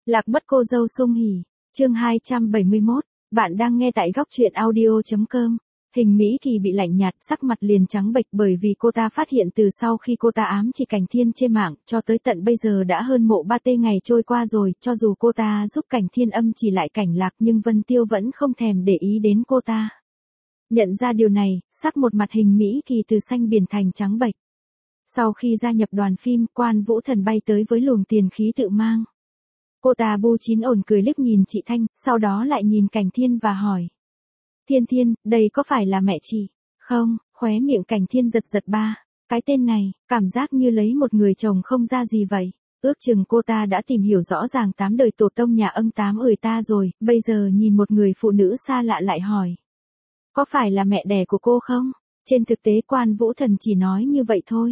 Lạc mất cô dâu sung hỉ. Chương 271, bạn đang nghe tại góc truyện audio.com. Hình Mỹ Kỳ bị lạnh nhạt, sắc mặt liền trắng bệch bởi vì cô ta phát hiện từ sau khi cô ta ám chỉ Cảnh Thiên trên mạng, cho tới tận bây giờ đã hơn mộ 3 ngày trôi qua rồi, cho dù cô ta giúp Cảnh Thiên âm chỉ lại Cảnh Lạc nhưng Vân Tiêu vẫn không thèm để ý đến cô ta. Nhận ra điều này, sắc một mặt Hình Mỹ Kỳ từ xanh biển thành trắng bệch. Sau khi gia nhập đoàn phim, Quan Vũ Thần bay tới với luồng tiền khí tự mang. Cô ta bu chín ổn cười liếc nhìn chị Thanh, sau đó lại nhìn Cảnh Thiên và hỏi. Thiên Thiên, đây có phải là mẹ chị? Không, khóe miệng Cảnh Thiên giật giật ba. Cái tên này, cảm giác như lấy một người chồng không ra gì vậy. Ước chừng cô ta đã tìm hiểu rõ ràng 8 đời tổ tông nhà ông Tám ơi ta rồi, bây giờ nhìn một người phụ nữ xa lạ lại hỏi. Có phải là mẹ đẻ của cô không? Trên thực tế Quan Vũ Thần chỉ nói như vậy thôi.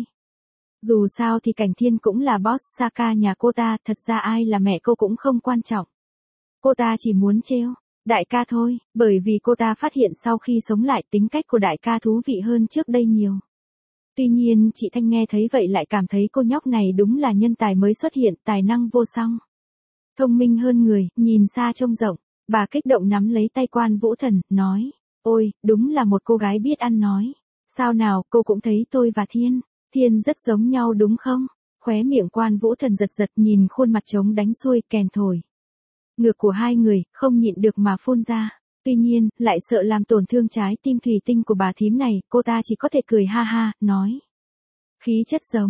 Dù sao thì Cảnh Thiên cũng là boss Saka nhà cô ta, thật ra ai là mẹ cô cũng không quan trọng. Cô ta chỉ muốn trêu đại ca thôi, bởi vì cô ta phát hiện sau khi sống lại tính cách của đại ca thú vị hơn trước đây nhiều. Tuy nhiên chị Thanh nghe thấy vậy lại cảm thấy cô nhóc này đúng là nhân tài mới xuất hiện, tài năng vô song. Thông minh hơn người, nhìn xa trông rộng, bà kích động nắm lấy tay Quan Vũ Thần, nói, ôi, đúng là một cô gái biết ăn nói. Sao nào, cô cũng thấy tôi và Thiên rất giống nhau đúng không? Khóe miệng Quan Vũ Thần giật giật nhìn khuôn mặt trống đánh xuôi kèn thổi. Ngược của hai người, không nhịn được mà phun ra. Tuy nhiên, lại sợ làm tổn thương trái tim thủy tinh của bà thím này, cô ta chỉ có thể cười ha ha, nói. Khí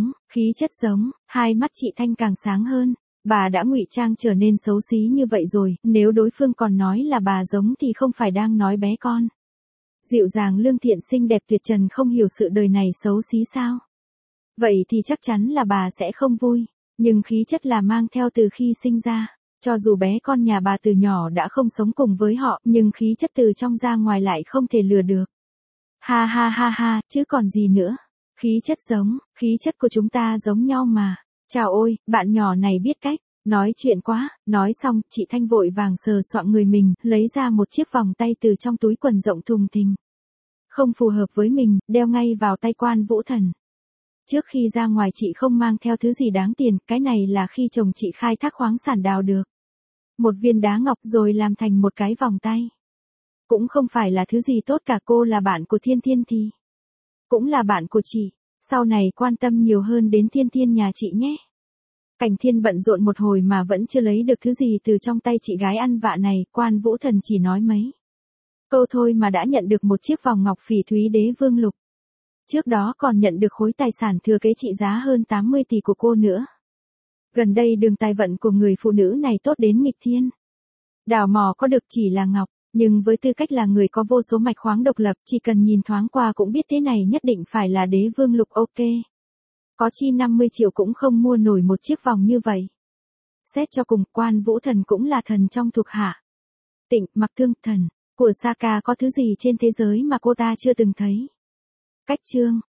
chất giống, hai mắt chị Thanh càng sáng hơn. Bà đã ngụy trang trở nên xấu xí như vậy rồi, nếu đối phương còn nói là bà giống thì không phải đang nói bé con. Dịu dàng lương thiện xinh đẹp tuyệt trần không hiểu sự đời này xấu xí sao? Vậy thì chắc chắn là bà sẽ không vui, nhưng khí chất là mang theo từ khi sinh ra. Cho dù bé con nhà bà từ nhỏ đã không sống cùng với họ, nhưng khí chất từ trong ra ngoài lại không thể lừa được. Ha ha ha ha, chứ còn gì nữa. Khí chất của chúng ta giống nhau mà. Chào ôi, bạn nhỏ này biết cách, nói chuyện quá, nói xong, chị Thanh vội vàng sờ soạng người mình, lấy ra một chiếc vòng tay từ trong túi quần rộng thùng thình. Không phù hợp với mình, đeo ngay vào tay Quan Vũ Thần. Trước khi ra ngoài chị không mang theo thứ gì đáng tiền, cái này là khi chồng chị khai thác khoáng sản đào được. Một viên đá ngọc rồi làm thành một cái vòng tay. Cũng không phải là thứ gì tốt cả, cô là bạn của Thiên Thiên thì cũng là bạn của chị. Sau này quan tâm nhiều hơn đến Thiên Thiên nhà chị nhé. Cảnh Thiên bận rộn một hồi mà vẫn chưa lấy được thứ gì từ trong tay chị gái ăn vạ này, Quan Vũ Thần chỉ nói mấy câu thôi mà đã nhận được một chiếc vòng ngọc phỉ thúy đế vương lục. Trước đó còn nhận được khối tài sản thừa kế trị giá hơn 80 tỷ của cô nữa. Gần đây đường tài vận của người phụ nữ này tốt đến nghịch thiên. Đào mò có được chỉ là ngọc, nhưng với tư cách là người có vô số mạch khoáng độc lập, chỉ cần nhìn thoáng qua cũng biết thế này nhất định phải là đế vương lục ok. Có chi 50 triệu cũng không mua nổi một chiếc vòng như vậy. Xét cho cùng, Quan Vũ Thần cũng là thần trong thuộc hạ. Tịnh, Mặc Thương, thần của Saka có thứ gì trên thế giới mà cô ta chưa từng thấy. Cách chương